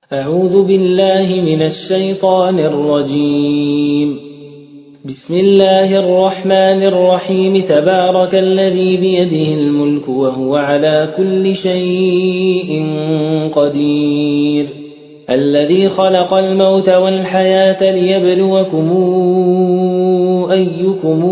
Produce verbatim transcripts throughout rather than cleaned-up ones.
أعوذ بالله من الشيطان الرجيم. بسم الله الرحمن الرحيم. تبارك الذي بيده الملك وهو على كل شيء قدير، الذي خلق الموت والحياة ليبلوكم أيكم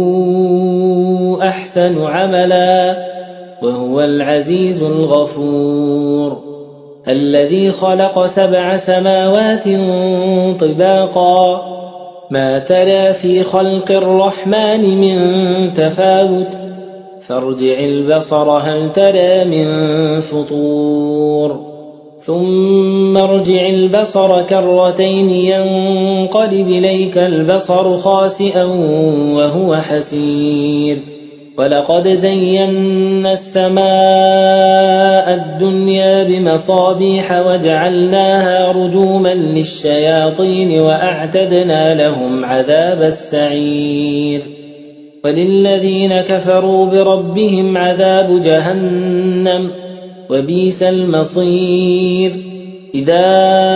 أحسن عملا وهو العزيز الغفور. الذي خلق سبع سماوات طباقا، ما ترى في خلق الرحمن من تفاوت، فارجع البصر هل ترى من فطور، ثم ارجع البصر كرتين ينقلب إليك البصر خاسئا وهو حسير. ولقد زينا السماء الدنيا بمصابيح وجعلناها رجوما للشياطين وأعتدنا لهم عذاب السعير. وللذين كفروا بربهم عذاب جهنم وبئس المصير. إذا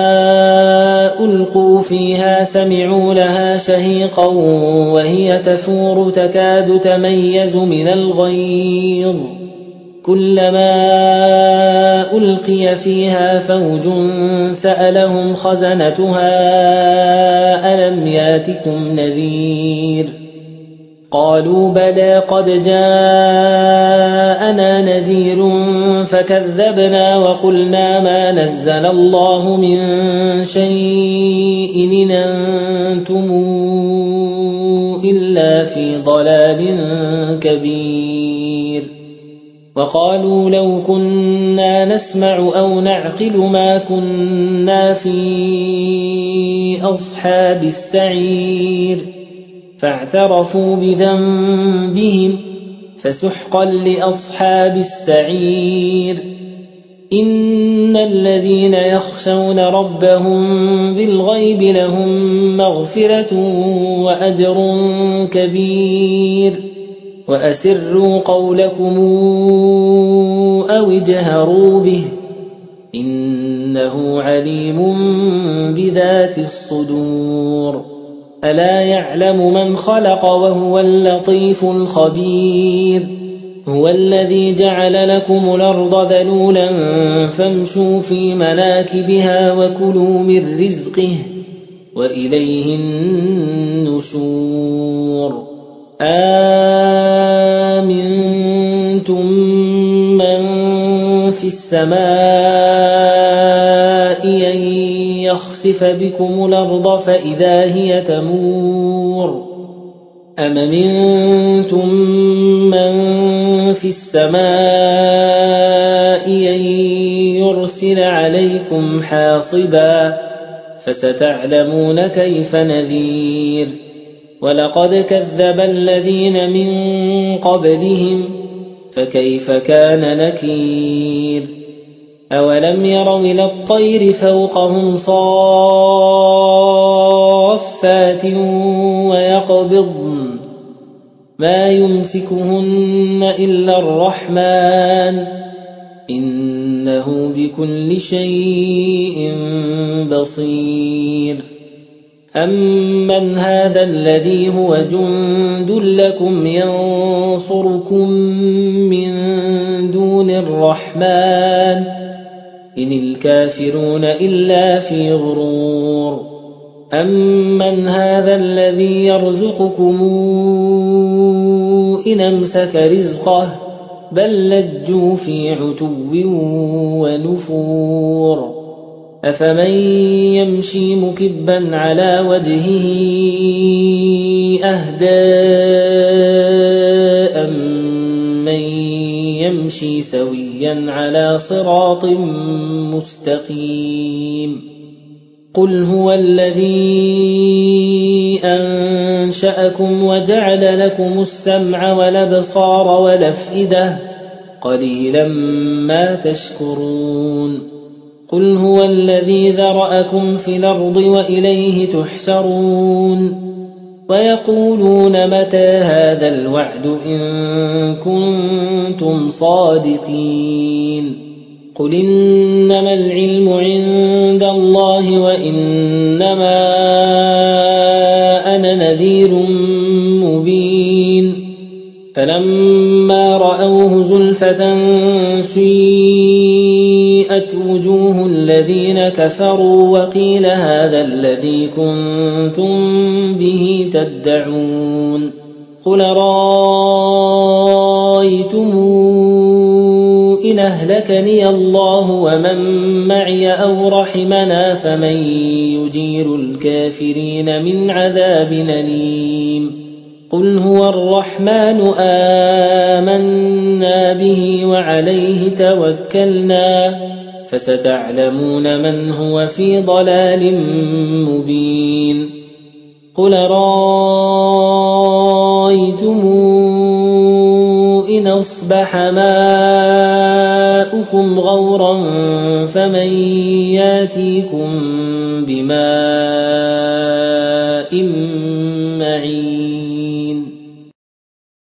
ألقوا فيها سمعوا لها شهيقا وهي تفور تكاد تميز من الغيظ، كلما ألقي فيها فوج سألهم خزنتها ألم ياتكم نذير؟ قالوا بلى قد جاءنا نذير فكذبنا وقلنا ما نزل الله من شيء إن أنتم إلا في ضلال كبير. وقالوا لو كنا نسمع أو نعقل ما كنا في أصحاب السعير، فاعترفوا بذنبهم فسحقا لأصحاب السعير. إن الذين يخشون ربهم بالغيب لهم مغفرة وأجر كبير. وأسروا قولكم أو اجهروا به إنه عليم بذات الصدور. ألا يعلم من خلق وهو اللطيف الخبير. هو الذي جعل لكم الأرض ذلولا فامشوا في مناكبها وكلوا من رزقه وإليه النشور. آمنتم من في السماء أن يخسف بكم الأرض فإذا هي تمور، أم منتم من في السماء أن يرسل عليكم حاصبا فستعلمون كيف نذير. ولقد كذب الذين من قبلهم فكيف كان نكير. أولم يروا إلى الطير فوقهم صافات ويقبضن ما يمسكهن إلا الرحمن إنه بكل شيء بصير. أمن هذا الذي هو جند لكم ينصركم من دون الرحمن إن الكافرون إلا في غرور. أمن هذا الذي يرزقكم إن أمسك رزقه بل لجوا في عتو ونفور. أفمن يمشي مكبا على وجهه أهدى أمن يمشي سويا على صراط مستقيم. قل هو الذي أنشأكم وجعل لكم السمع والأبصار والأفئدة قليلا ما تشكرون. قل هو الذي ذرأكم في الأرض وإليه تحشرون. ويقولون متى هذا الوعد إن كنتم صادقين قل إنما العلم عند الله وإنما أنا نذير مبين فلما رأوه زلفة سيئت وجوه الذين كفروا وقيل هذا الذي كنتم به تدعون قل رأيتم إن أهلكني الله ومن معي أو رحمنا فمن يجير الكافرين من عذاب أليم قل هو الرحمن آمنا به وعليه توكلنا فستعلمون من هو في ضلال مبين قل رأيتم إن أصبح ماؤكم غورا فمن ياتيكم بماء معين